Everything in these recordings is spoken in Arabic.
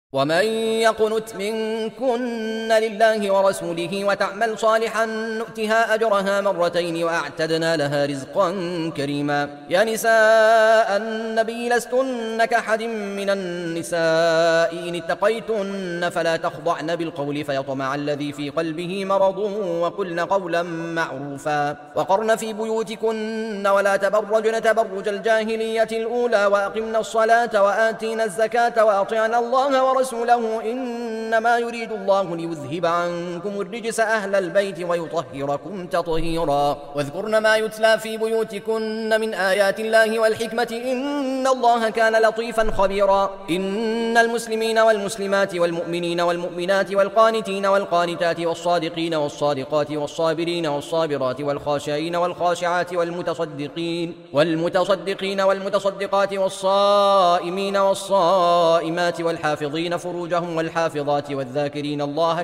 ومن يقنت منكن لله ورسوله وتعمل صالحا نؤتها أجرها مرتين وأعتدنا لها رزقا كريما. يا نساء النبي لستن كأحد من النساء إن اتقيتن فلا تخضعن بالقول فيطمع الذي في قلبه مرض وقلن قولا معروفا وقرن في بيوتكن ولا تبرجن تبرج الجاهلية الأولى وأقمنا الصلاة وآتينا الزكاة وأطعنا الله ورسوله إنما يريد الله ليذهب عنكم الرجس أهل البيت ويطهركم تطهيرا. واذكرن ما يتلى في بيوتكن من آيات الله والحكمة إن الله كان لطيفا خبيرا. إن المسلمين والمسلمات والمؤمنين والمؤمنات والقانتين والقانتات والصادقين والصادقات والصابرين والصابرات والخاشعين والخاشعات والمتصدقين والمتصدقات والصائمين والصائمات والحافظين فروجهم والحافظات والذاكرين الله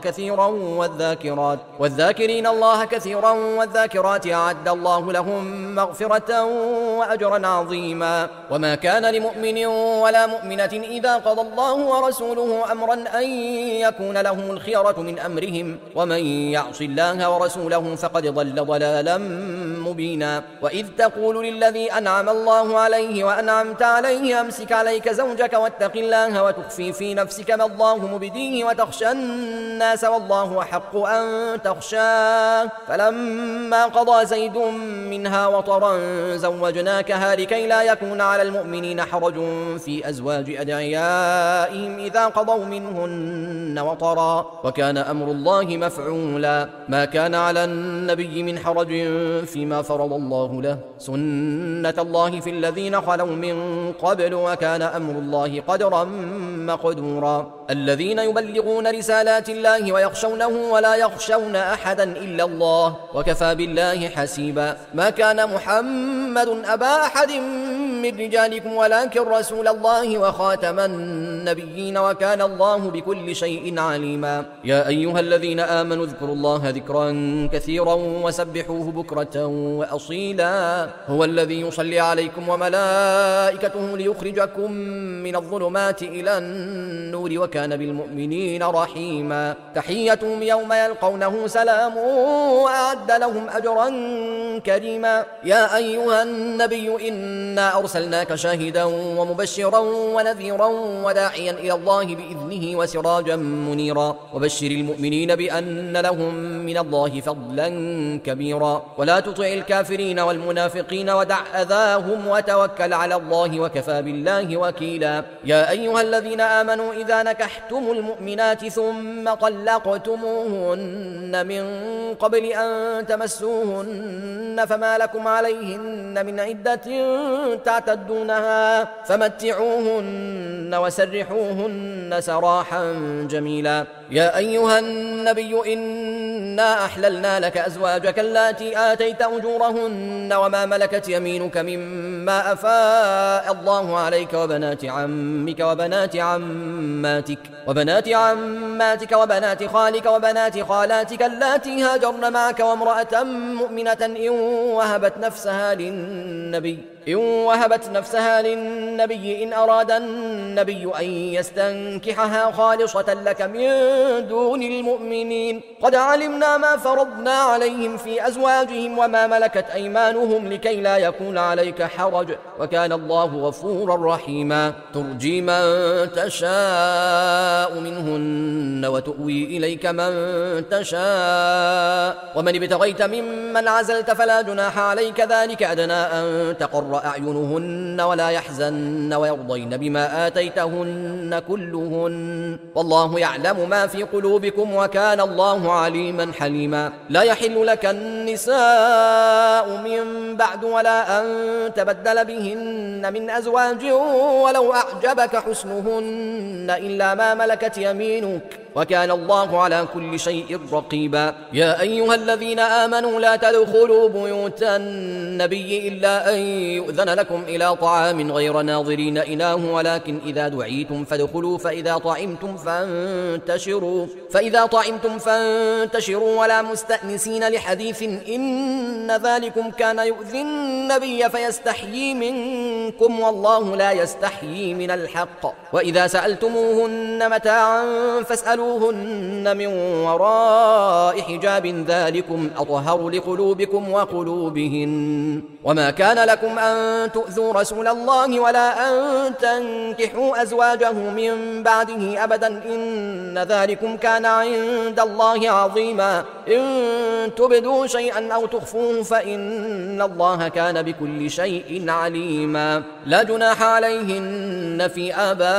كثيرا والذاكرات أعد الله لهم مغفرة وأجرا عظيما. وما كان لمؤمن ولا مؤمنة إذا قضى الله ورسوله أمرا أن يكون لهم الخيرة من أمرهم ومن يعص الله ورسوله فقد ضل ضلالا مبينا. وإذ تقول للذي أنعم الله عليه وأنعمت عليه أمسك عليك زوجك واتق الله وتخفي في نفسك ما الله مبديه وتخشى الناس والله أحق أن تخشاه فلما قضى زيد منها وطرا زوجناكها لكي لا يكون على المؤمنين حرج في أزواج أدعيائهم إذا قضوا منهن وطرا وكان أمر الله مفعولا. ما كان على النبي من حرج فيما فرض الله له سنة الله في الذين خلوا من قبل وكان أمر الله قدرا مقدورا. الذين يبلغون رسالات الله ويخشونه ولا يخشون أحدا إلا الله وكفى بالله حسيبا. ما كان محمد أبا أحد من رجالكم ولكن رسول الله وخاتم النبيين وكان الله بكل شيء عليما. يا أيها الذين آمنوا اذكروا الله ذكرا كثيرا وسبحوه بكرة وأصيلا. هو الذي يصلي عليكم وملائكته ليخرجكم من الظلمات إلى النور وكان بالمؤمنين رحيما. تحيتهم يوم يلقونه سلام وأعد لهم أجرا كريما. يا أيها النبي إنا أرسلناك شاهدا ومبشرا ونذيرا وداعيا إلى الله بإذنه وسراجا منيرا وبشر المؤمنين بأن لهم من الله فضلا كبيرا. ولا تطع الكافرين والمنافقين ودع أذاهم وتوكل على الله وكفى بالله وكيلا. يا أيها الذين آمنوا إذا نكحتم المؤمنات ثم طلقتموهن من قبل أن تمسوهن فما لكم عليهن من عدة تعتدونها فمتعوهن وسرحوهن سراحا جميلا. يا أيها النبي إنا أحللنا لك أزواجك اللاتي آتيت أجورهن وما ملكت يمينك مما أفاء الله عليك وبنات عمك وبنات عماتك وبنات خالك وبنات خالاتك اللاتي هاجرن معك وامرأة مؤمنة إن وهبت نفسها للنبي إن أراد النبي أن يستنكحها خالصة لك من دون المؤمنين. قد علمنا ما فرضنا عليهم في أزواجهم وما ملكت أيمانهم لكي لا يكون عليك حرج وكان الله غفورا رحيما. ترجي من تشاء منهن وتؤوي إليك من تشاء ومن ابتغيت ممن عزلت فلا جناح عليك ذلك أدنى أن تقر أعينهن ولا يحزن ويرضين بما آتيتهن كلهن والله يعلم ما في قلوبكم وكان الله عليما حليما. لا يحل لك النساء من بعد ولا أن تبدل بهن من أزواج ولو أعجبك حسنهن إلا ما ملكت يمينك وكان الله على كل شيء رقيبا. يا أيها الذين آمنوا لا تدخلوا بيوت النبي إلا أن يؤذن لكم إلى طعام غير ناظرين إناه ولكن إذا دعيتم فادخلوا فإذا طعمتم فانتشروا ولا مستأنسين لحديث إن ذلكم كان يؤذي النبي فيستحيي منكم والله لا يستحيي من الحق. وإذا سألتموهن متاعا فاسألوهن من وراء حجاب ذلكم أطهر لقلوبكم وقلوبهن. وما كان لكم أن تؤذوا رسول الله ولا أن تنكحوا أزواجه من بعده أبدا إن ذلكم كان عند الله عظيما. إن تبدوا شيئا أو تخفوه فإن الله كان بكل شيء عليما. لا جناح عليهن في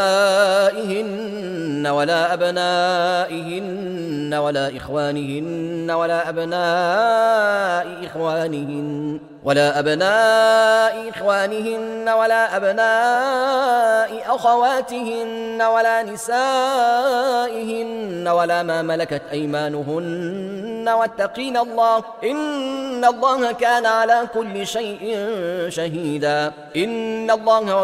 آبائهن ولا أبنائهن ولا إخوانهن ولا أبناء إخوانهن ولا أبناء أخواتهن ولا نسائهن ولا ما ملكت أيمانهن واتقين الله إن الله كان على كل شيء شهيدا. إن الله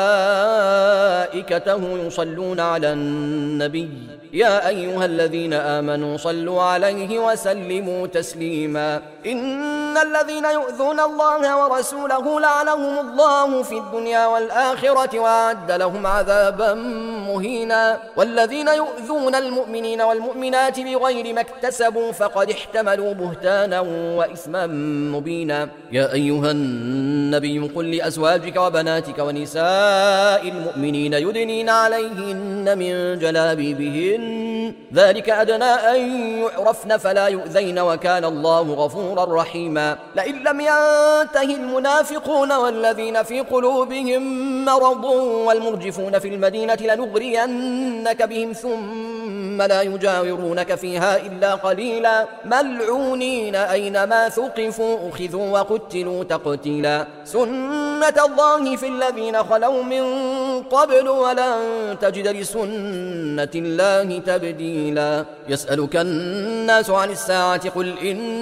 وملائكته يصلون على النبي يا أيها الذين آمنوا صلوا عليه وسلموا تسليما. إن الذين يؤذون الله ورسوله لعنهم الله في الدنيا والآخرة وأعد لهم عذابا مهينا. والذين يؤذون المؤمنين والمؤمنات بغير ما اكتسبوا فقد احتملوا بهتانا وإثما مبينا. يا أيها النبي قل لأزواجك وبناتك ونساء المؤمنين يدنين عليهن من جلابيبهن ذلك أدنى أن يعرفن فلا يؤذين وكان الله غفورا رحيما. لئن لم ينته المنافقون والذين في قلوبهم مرض والمرجفون في المدينة لنغرينك بهم ثم لا يجاورونك فيها إلا قليلا ملعونين أينما ثقفوا أخذوا وقتلوا تقتيلا. سنة الله في الذين خلوا من قبل ولن تجد لسنة الله تبديلا. يسألك الناس عن الساعة قل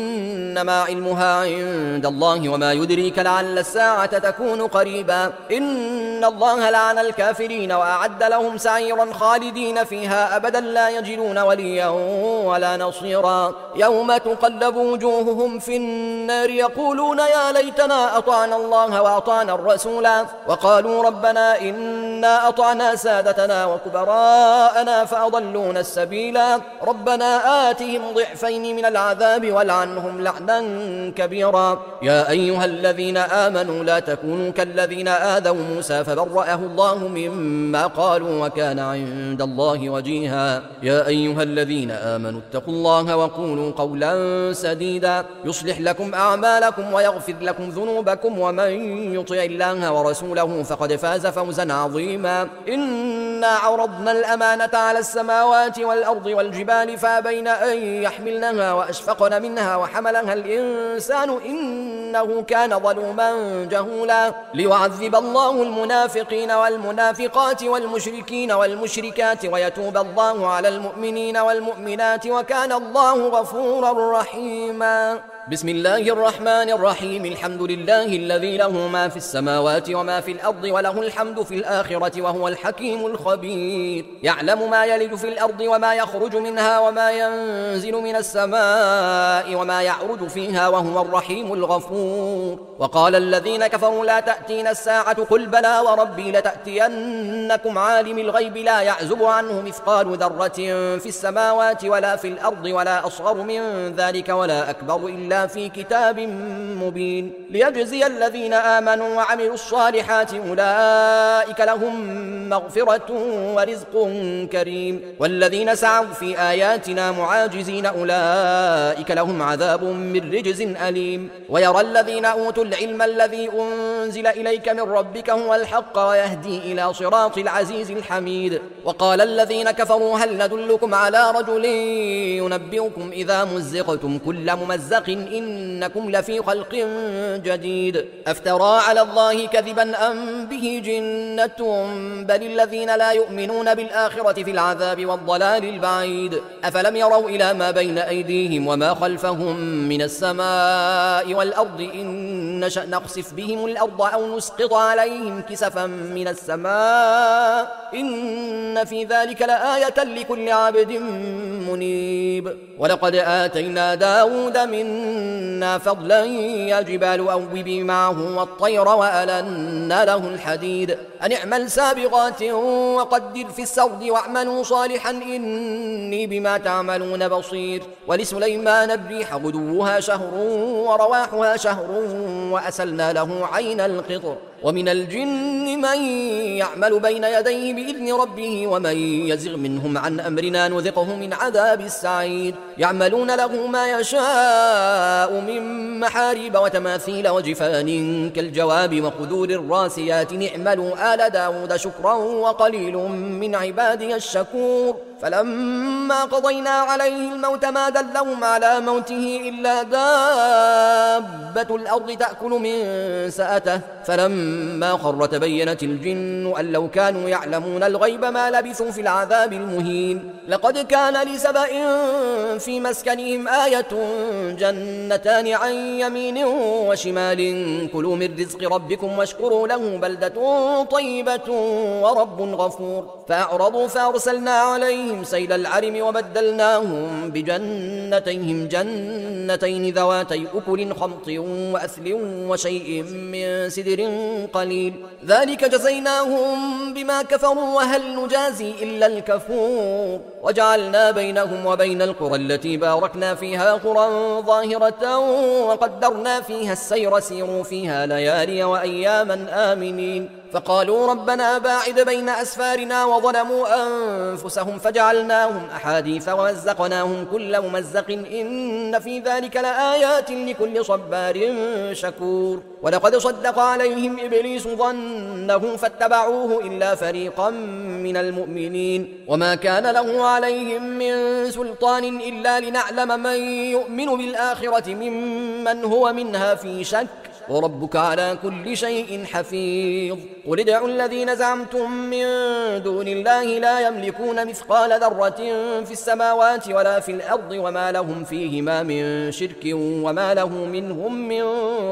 إنما علمها عند الله وما يدريك لعل الساعة تكون قريبا. إن الله لعن الكافرين وأعد لهم سعيرا خالدين فيها أبدا لا يجدون وليا ولا نصيرا. يوم تقلب وجوههم في النار يقولون يا ليتنا أطعنا الله وأطعنا الرسولا وقالوا ربنا إنا أطعنا سادتنا وكبراءنا فأضلونا السبيلا. ربنا آتهم ضعفين من العذاب والعنهم لعنا كبيرا. يا أيها الذين آمنوا لا تكونوا كالذين آذوا موسى فبرأه الله مما قالوا وكان عند الله وجيها. يا أيها الذين آمنوا اتقوا الله وقولوا قولا سديدا يصلح لكم أعمالكم ويغفر لكم ذنوبكم ومن يطع الله ورسوله فقد فاز فوزا عظيما. إنا عرضنا الأمانة على السماوات والأرض والجبال فأبين أن يحملنها وأشفقن منها وحملها الإنسان إنه كان ظلوما جهولا. ليعذب الله المنافقين والمنافقات والمشركين والمشركات ويتوب الله على المؤمنين والمؤمنات وكان الله غفورا رحيما. بسم الله الرحمن الرحيم. الحمد لله الذي له ما في السماوات وما في الأرض وله الحمد في الآخرة وهو الحكيم الخبير. يعلم ما يلج في الأرض وما يخرج منها وما ينزل من السماء وما يعرج فيها وهو الرحيم الغفور. وقال الذين كفروا لا تأتينا الساعة قل بلى وربي لتأتينكم عالم الغيب لا يعزب عنه مثقال ذرة في السماوات ولا في الأرض ولا أصغر من ذلك ولا أكبر إلا في كتاب مبين. ليجزي الذين آمنوا وعملوا الصالحات أولئك لهم مغفرة ورزق كريم. والذين سعوا في آياتنا معاجزين أولئك لهم عذاب من رجز أليم. ويرى الذين أوتوا العلم الذي أنزل إليك من ربك هو الحق ويهدي إلى صراط العزيز الحميد. وقال الذين كفروا هل ندلكم على رجل ينبئكم إذا مزقتم كل ممزق إنكم لفي خلق جديد أفترى على الله كذبا أم به جنة بل الذين لا يؤمنون بالآخرة في العذاب والضلال البعيد أفلم يروا إلى ما بين أيديهم وما خلفهم من السماء والأرض إن نشأ نخسف بهم الأرض أو نسقط عليهم كسفا من السماء إن في ذلك لآية لكل عبد منيب ولقد آتينا داود منا فضلا يا جبال أوبي معه والطير وألنا له الحديد أن اعمل سابغات وقدر في السرد واعملوا صالحا إني بما تعملون بصير ولسليمان الريح غدوها شهر ورواحها شهر وأسلنا له عين القطر ومن الجن من يعمل بين يديه بإذن ربه ومن يزغ منهم عن أمرنا نذقه من عذاب السعير يعملون له ما يشاء من محاريب وتماثيل وجفان كالجواب وقدور الراسيات اعملوا آل داود شكرا وقليل من عبادي الشكور فلما قضينا عليه الموت ما دلهم على موته إلا دابة الأرض تأكل من سأته فلما خر تبينت الجن أن لو كانوا يعلمون الغيب ما لبثوا في العذاب المهين لقد كان لسبأ في مسكنهم آية جنتان عن يمين وشمال كلوا من رزق ربكم واشكروا له بلدة طيبة ورب غفور فأعرضوا فأرسلنا عليهم سيل العرم وبدلناهم بجنتيهم جنتين ذواتي أكل خمط وأثل وشيء من سدر قليل ذلك جزيناهم بما كفروا وهل نجازي إلا الكفور وجعلنا بينهم وبين القرى التي باركنا فيها قرى ظاهرة وقدرنا فيها السير سيروا فيها ليالي وأياما آمنين فقالوا ربنا باعد بين أسفارنا وظلموا أنفسهم فجعلناهم أحاديث ومزقناهم كل ممزق إن في ذلك لآيات لكل صبار شكور ولقد صدق عليهم إبليس ظنه فاتبعوه إلا فريقا من المؤمنين وما كان له عليهم من سلطان إلا لنعلم من يؤمن بالآخرة ممن هو منها في شك وربك على كل شيء حفيظ قل ادعوا الذين زعمتم من دون الله لا يملكون مثقال ذرة في السماوات ولا في الأرض وما لهم فيهما من شرك وما له منهم من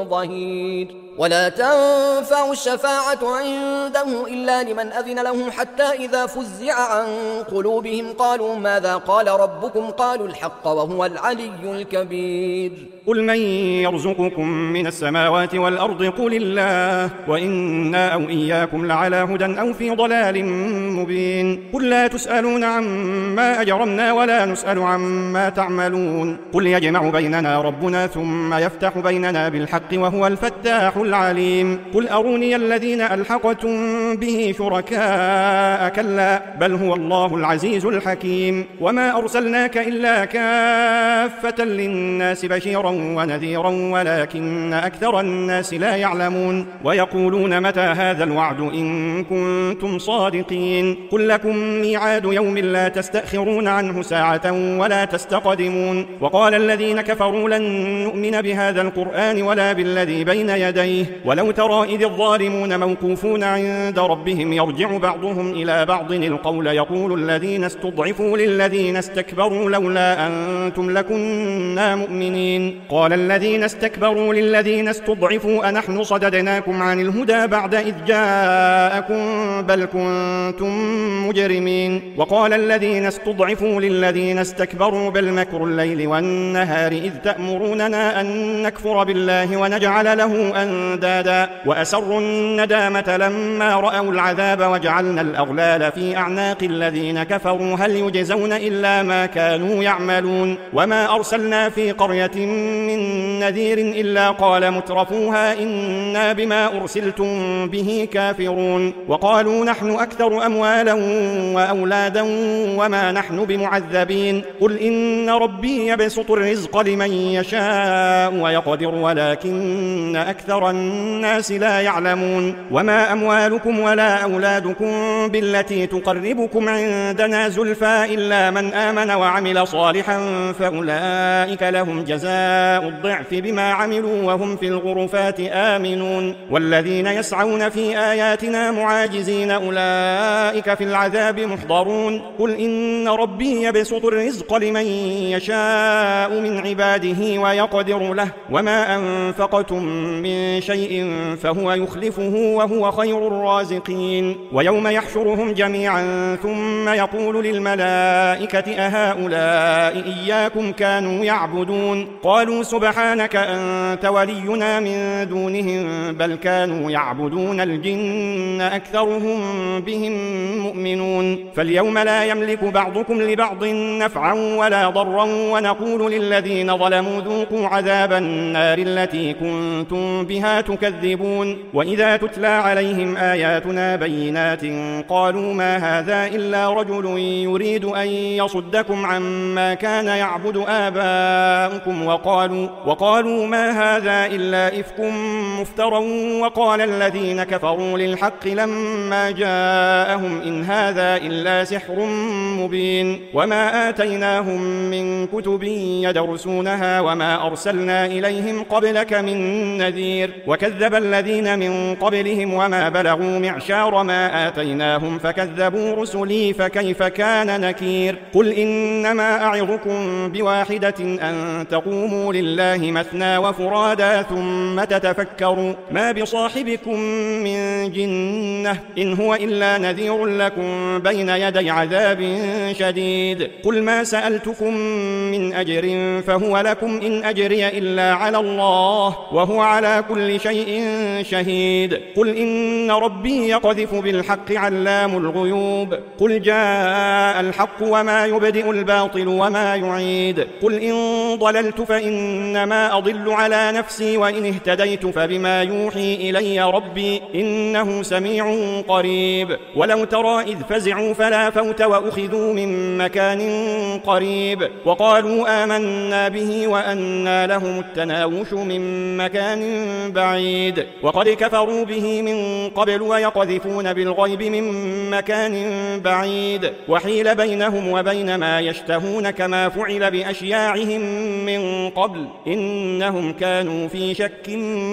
ظهير ولا تنفع الشفاعة عنده إلا لمن أذن له حتى إذا فزع عن قلوبهم قالوا ماذا قال ربكم قالوا الحق وهو العلي الكبير قل من يرزقكم من السماوات والأرض قل الله وإنا أو إياكم لعلى هدى أو في ضلال مبين قل لا تسألون عما أجرمنا ولا نسأل عما تعملون قل يجمع بيننا ربنا ثم يفتح بيننا بالحق وهو الفتاح العليم قل أروني الذين ألحقتم به شركاء كلا بل هو الله العزيز الحكيم وما أرسلناك إلا كافة للناس بشيرا ونذيرا ولكن أكثر الناس لا يعلمون ويقولون متى هذا الوعد إن كنتم صادقين قل لكم ميعاد يوم لا تستأخرون عنه ساعة ولا تستقدمون وقال الذين كفروا لن نؤمن بهذا القرآن ولا بالذي بين يديه ولو ترى إذ الظالمون موقوفون عند ربهم يرجع بعضهم إلى بعض القول يقول الذين استضعفوا للذين استكبروا لولا أنتم لكنا مؤمنين قال الذين استكبروا للذين استضعفوا أنحن صددناكم عن الهدى بعد إذ جاءكم بل كنتم مجرمين وقال الذين استضعفوا للذين استكبروا بل مكر الليل والنهار إذ تأمروننا أن نكفر بالله ونجعل له أندادا وأسروا الندامة لما رأوا العذاب وجعلنا الأغلال في أعناق الذين كفروا هل يجزون إلا ما كانوا يعملون وما أرسلنا في قرية من نذير إلا قال مترفوها إنا بما أرسلتم به كافرون وقالوا نحن أكثر أموالا وأولادا وما نحن بمعذبين قل إن ربي يبسط الرزق لمن يشاء ويقدر ولكن أكثر أكثر الناس لا يعلمون. وما أموالكم ولا أولادكم بالتي تقربكم عندنا زلفى إلا من آمن وعمل صالحا فأولئك لهم جزاء الضعف بما عملوا وهم في الغرفات آمنون. والذين يسعون في آياتنا معاجزين أولئك في العذاب محضرون. قل إن ربي يبسط الرزق لمن يشاء من عباده ويقدر له وما أنفقتم من شيء فهو يخلفه وهو خير الرازقين. ويوم يحشرهم جميعا ثم يقول للملائكة أهؤلاء إياكم كانوا يعبدون قالوا سبحانك أنت ولينا من دونهم بل كانوا يعبدون الجن أكثرهم بهم مؤمنون. فاليوم لا يملك بعضكم لبعض نفعا ولا ضرا ونقول للذين ظلموا ذوقوا عذاب النار التي كنتم بها تكذبون. وإذا تتلى عليهم آياتنا بينات قالوا ما هذا إلا رجل يريد أن يصدكم عما كان يعبد آباؤكم وقالوا ما هذا إلا إفك مفترى. وقال الذين كفروا للحق لما جاءهم إن هذا إلا سحر مبين. وما آتيناهم من كتب يدرسونها وما أرسلنا إليهم قبلك من نذير. وكذب الذين من قبلهم وما بلغوا معشار ما آتيناهم فكذبوا رسلي فكيف كان نكير. قل إنما أعظكم بواحدة أن تقوموا لله مثنى وفرادا ثم تتفكروا ما بصاحبكم من جنة إن هو إلا نذير لكم بين يدي عذاب شديد. قل ما سألتكم من أجر فهو لكم إن أجري إلا على الله وهو على كل شيء شهيد. قل إن ربي يقذف بالحق علام الغيوب. قل جاء الحق وما يبدئ الباطل وما يعيد. قل إن ضللت فإنما أضل على نفسي وإن اهتديت فبما يوحي إلي ربي إنه سميع قريب. ولو ترى إذ فزعوا فلا فوت وأخذوا من مكان قريب وقالوا آمنا به وأنى لهم التناوش من مكان بعيد. وقد كفروا به من قبل ويقذفون بالغيب من مكان بعيد. وحيل بينهم وبين ما يشتهون كما فعل بأشياعهم من قبل إنهم كانوا في شك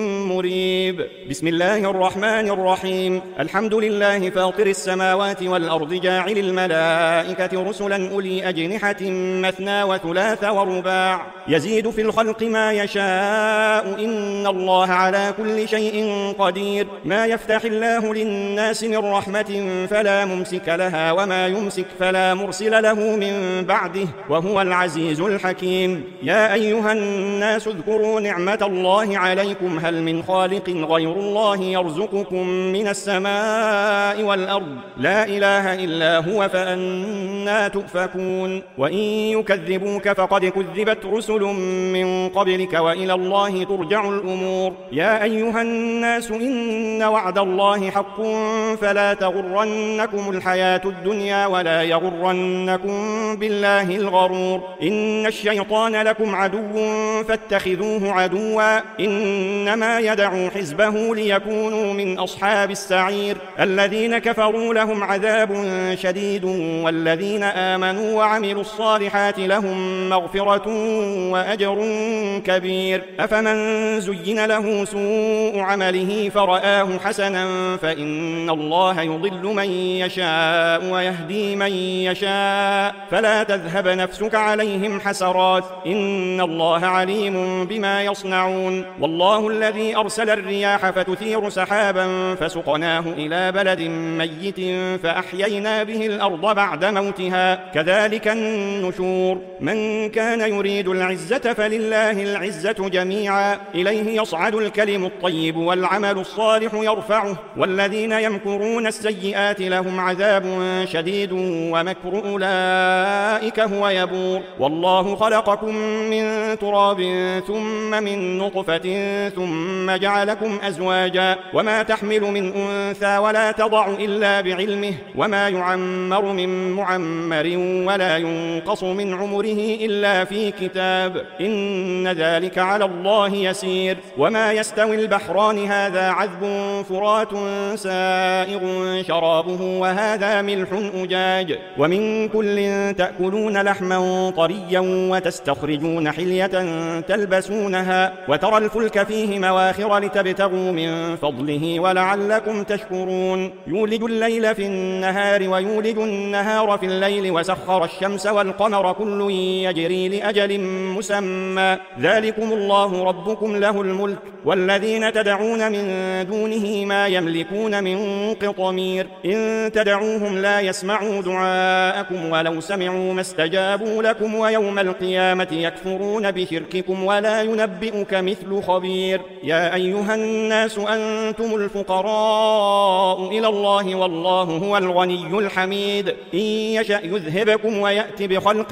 مريب. بسم الله الرحمن الرحيم. الحمد لله فاطر السماوات والأرض جاعل الملائكة رسلا أولي أجنحة مثنى وثلاث ورباع يزيد في الخلق ما يشاء إن الله على كل شيء قدير. ما يفتح الله للناس من رحمة فلا ممسك لها وما يمسك فلا مرسل له من بعده وهو العزيز الحكيم. يا أيها الناس اذكروا نعمة الله عليكم هل من خالق غير الله يرزقكم من السماء والأرض لا إله إلا هو فأنى تؤفكون. وإن يكذبوك فقد كذبت رسل من قبلك وإلى الله ترجع الأمور. يا أيها الناس إن وعد الله حق فلا تغرنكم الحياة الدنيا ولا يغرنكم بالله الغرور. إن الشيطان لكم عدو فاتخذوه عدوا إنما يدعو حزبه ليكونوا من أصحاب السعير. الذين كفروا لهم عذاب شديد والذين آمنوا وعملوا الصالحات لهم مغفرة وأجر كبير. أفمن زين له سوء عمله فرآه حسنا فإن الله يضل من يشاء ويهدي من يشاء فلا تذهب نفسك عليهم حسرات إن الله عليم بما يصنعون. والله الذي أرسل الرياح فتثير سحابا فسقناه إلى بلد ميت فأحيينا به الأرض بعد موتها كذلك النشور. من كان يريد العزة فلله العزة جميعا إليه يصعد الكلم الطيب والعمل الصالح يرفعه. والذين يمكرون السيئات لهم عذاب شديد ومكر أولئك أولئك هو يبور. والله خلقكم من تراب ثم من نطفة ثم جعلكم أزواجا وما تحمل من أنثى ولا تضع إلا بعلمه وما يعمر من معمر ولا ينقص من عمره إلا في كتاب إن ذلك على الله يسير. وما يستوي البحران هذا عذب فرات سائغ شرابه وهذا ملح أجاج ومن كل تأكلون لحما طريا وتستخرجون حلية تلبسونها وترى الفلك فيه مواخر لتبتغوا من فضله ولعلكم تشكرون. يولج الليل في النهار ويولج النهار في الليل وسخر الشمس والقمر كل يجري لأجل مسمى ذلكم الله ربكم له الملك والذين تدعون من دونه ما يملكون من قطمير إن تدعوهم لا يسمعوا دعاءكم ولو سمعوا ما استجابوا لكم ويوم القيامة يكفرون بشرككم ولا ينبئك مثل خبير. يا أيها الناس أنتم الفقراء إلى الله والله هو الغني الحميد إن يشأ يذهبكم ويأتي بخلق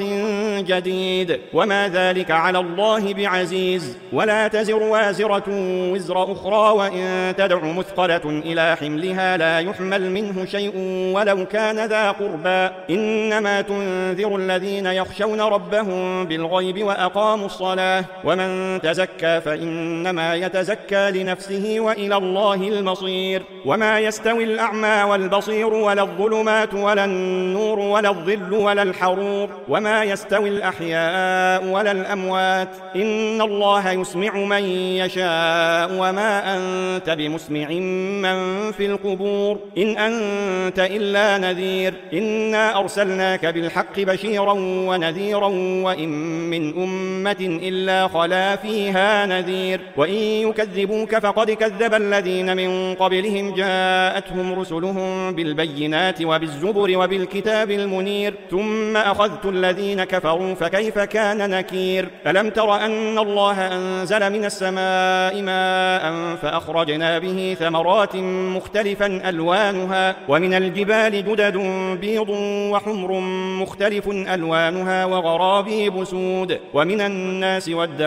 جديد وما ذلك على الله بعزيز. ولا تزر وازرة وزر أخرى وإن تدع مثقلة إلى حملها لا يحمل منه شيء ولو كان ذا قربى إنما تنذر الذين يخشون ربهم بالغيب وأقاموا الصلاة ومن تزكى فإنما يتزكى لنفسه وإلى الله المصير. وما يستوي الأعمى والبصير ولا الظلمات ولا النور ولا الظل ولا الحرور وما يستوي الأحياء ولا الأموات إن الله يسمع من يشاء وما أنت بمسمع من في القبور إن أنت إلا نذير إنا أرسلناك بالحق بشيرا ونذيرا وإن من أمة إلا خلا فيها نذير وإن يكذبوك فقد كذب الذين من قبلهم جاءتهم رسلهم بالبينات وبالزبر وبالكتاب المنير ثم أخذت الذين كفروا فكيف كان نكير. ألم تر أن الله أنزل من السماء ماء فأخرجنا به ثمرات مختلفا ألوانها ومن الجبال جدد بيض وحمر مختلف ألوانها وغرابيب سود ومن الناس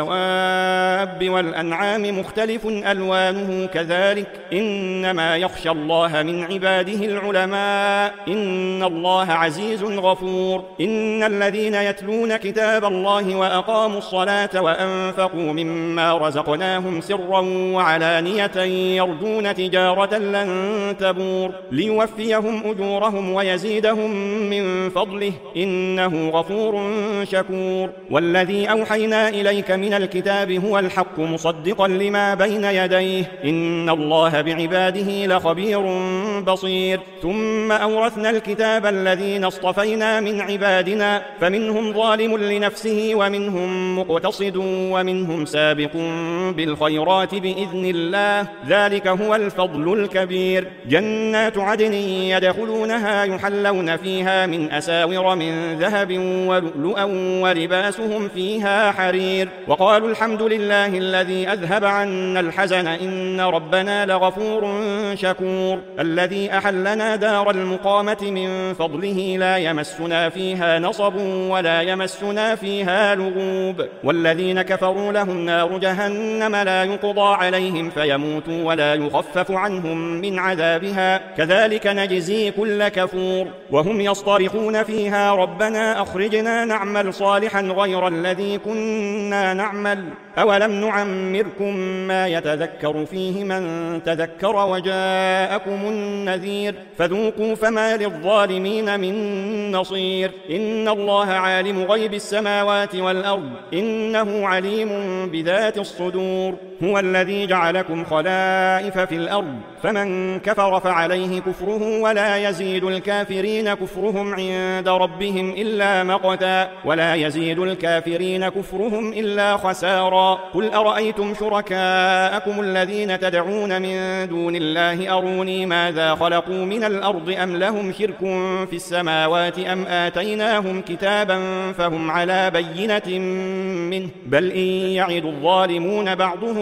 والدواب والأنعام مختلف ألوانه كذلك إنما يخشى الله من عباده العلماء إن الله عزيز غفور. إن الذين يتلون كتاب الله وأقاموا الصلاة وأنفقوا مما رزقناهم سرا وعلانية يرجون تجارة لن تبور ليوفيهم أجورهم ويزيدهم من فضله إنه غفور شكور. والذي أوحينا إليك من الكتاب هو الحق مصدقا لما بين يديه إن الله بعباده لخبير بصير. ثم أورثنا الكتاب الذين اصطفينا من عبادنا فمنهم ظالم لنفسه ومنهم مقتصد ومنهم سابق بالخيرات بإذن الله ذلك هو الفضل الكبير. جنات عدن يدخلونها يحلون فيها من أساور من ذهب ولؤلؤا ولباسهم فيها حرير وقالوا الحمد لله الذي أذهب عنا الحزن إن ربنا لغفور شكور. الذي أحلنا دار المقامة من فضله لا يمسنا فيها نصب ولا يمسنا فيها لغوب. والذين كفروا لهم نار جهنم لا يقضى عليهم فيموتوا ولا يخفف عنهم من عذابها كذلك نجزي كل كفور. وهم يصطرخون فيها ربنا أخرجنا نعمل صالحا غير الذي كنا نعمل أولم نعمركم ما يتذكر فيه من تذكر وجاءكم النذير فذوقوا فما للظالمين من نصير. إن الله عالم غيب السماوات والأرض إنه عليم بذات الصدور. هو الذي جعلكم خلائف في الأرض فمن كفر فعليه كفره ولا يزيد الكافرين كفرهم عند ربهم إلا مقتا ولا يزيد الكافرين كفرهم إلا خسارا. قل أرأيتم شركاءكم الذين تدعون من دون الله أروني ماذا خلقوا من الأرض أم لهم شرك في السماوات أم آتيناهم كتابا فهم على بينة منه بل إن يعد الظالمون بعضهم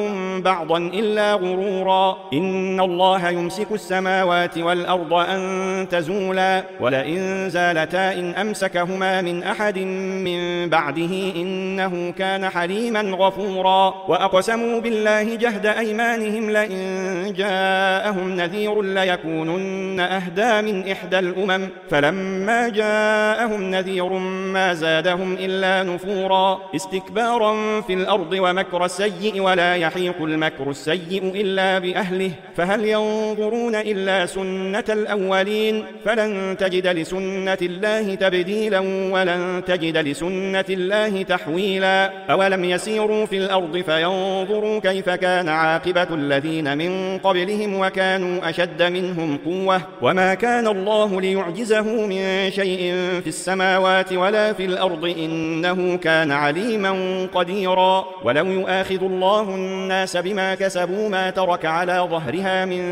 بعضهم بعضا إلا غرورا. إن الله يمسك السماوات والأرض أن تزولا ولئن زالتا إن أمسكهما من أحد من بعده إنه كان حليما غفورا. وأقسموا بالله جهد أيمانهم لئن جاءهم نذير ليكونن أهدى من إحدى الأمم فلما جاءهم نذير ما زادهم إلا نفورا. استكبارا في الأرض ومكر السيء ولا يحيق المكر السيء إلا بأهله فهل ينظرون إلا سنة الأولين فلن تجد لسنة الله تبديلا ولن تجد لسنة الله تحويلا. أولم يسيروا في الأرض فينظروا كيف كان عاقبة الذين من قبلهم وكانوا أشد منهم قوة وما كان الله ليعجزه من شيء في السماوات ولا في الأرض إنه كان عليما قديرا. ولو يؤاخذ الله الناس بما كسبوا ما ترك على ظهرها من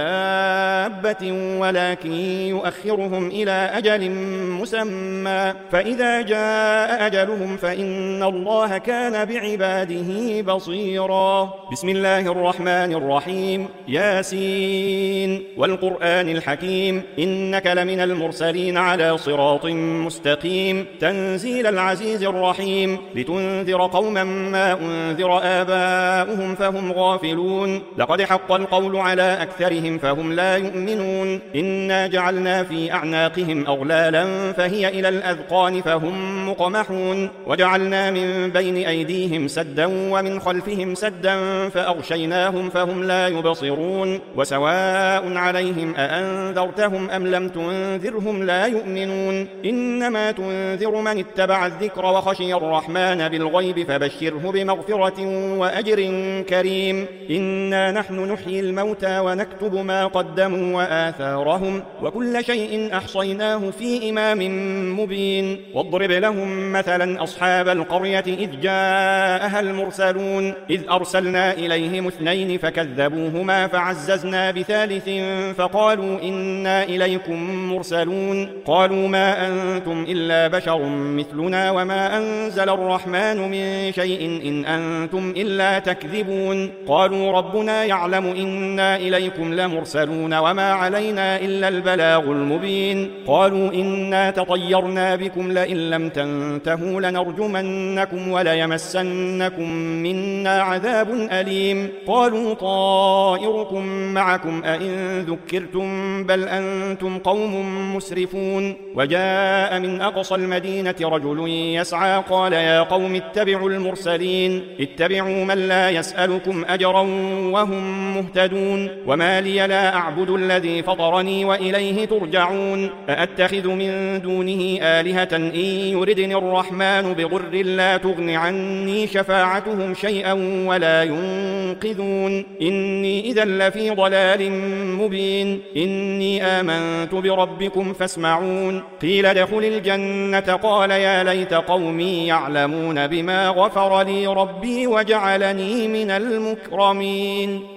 دابة ولكن يؤخرهم إلى أجل مسمى فإذا جاء أجلهم فإن الله كان بعباده بصيرا. بسم الله الرحمن الرحيم. ياسين والقرآن الحكيم إنك لمن المرسلين على صراط مستقيم تنزيل العزيز الرحيم لتنذر قوما ما أنذر آباؤهم فهم غافلون. لقد حق القول على أكثرهم فهم لا يؤمنون. إنا جعلنا في أعناقهم أغلالا فهي إلى الأذقان فهم مقمحون وجعلنا من بين أيديهم سدا ومن خلفهم سدا فأغشيناهم فهم لا يبصرون. وسواء عليهم أأنذرتهم أم لم تنذرهم لا يؤمنون. إنما تنذر من اتبع الذكر وخشي الرحمن بالغيب فبشره بمغفرة وأجر كريم. إنا نحن نحيي الموتى ونكتب ما قدموا وآثارهم وكل شيء أحصيناه في إمام مبين. واضرب لهم مثلا أصحاب القرية إذ جاءها المرسلون إذ أرسلنا إليهم 2 فكذبوهما فعززنا بثالث فقالوا إنا إليكم مرسلون. قالوا ما أنتم إلا بشر مثلنا وما أنزل الرحمن من شيء إن أنتم إلا تكذبون. قالوا ربنا يعلم إنا إليكم لمرسلون وما علينا إلا البلاغ المبين. قالوا إنا تطيرنا بكم لئن لم تنتهوا لنرجمنكم وليمسنكم منا عذاب أليم. قالوا طائركم معكم أئن ذكرتم بل أنتم قوم مسرفون. وجاء من أقصى المدينة رجل يسعى قال يا قوم اتبعوا المرسلين اتبعوا من لا يسألكم أجرا وهم مهتدون. وما لي لا أعبد الذي فطرني وإليه ترجعون. أأتخذ من دونه آلهة إن يردني الرحمن بضر لا تغن عني شفاعتهم شيئا ولا ينقذون. إني إذا لفي ضلال مبين. إني آمنت بربكم فاسمعون. قيل ادخل الجنة قال يا ليت قومي يعلمون بما غفر لي ربي وجعلني من المكرمين.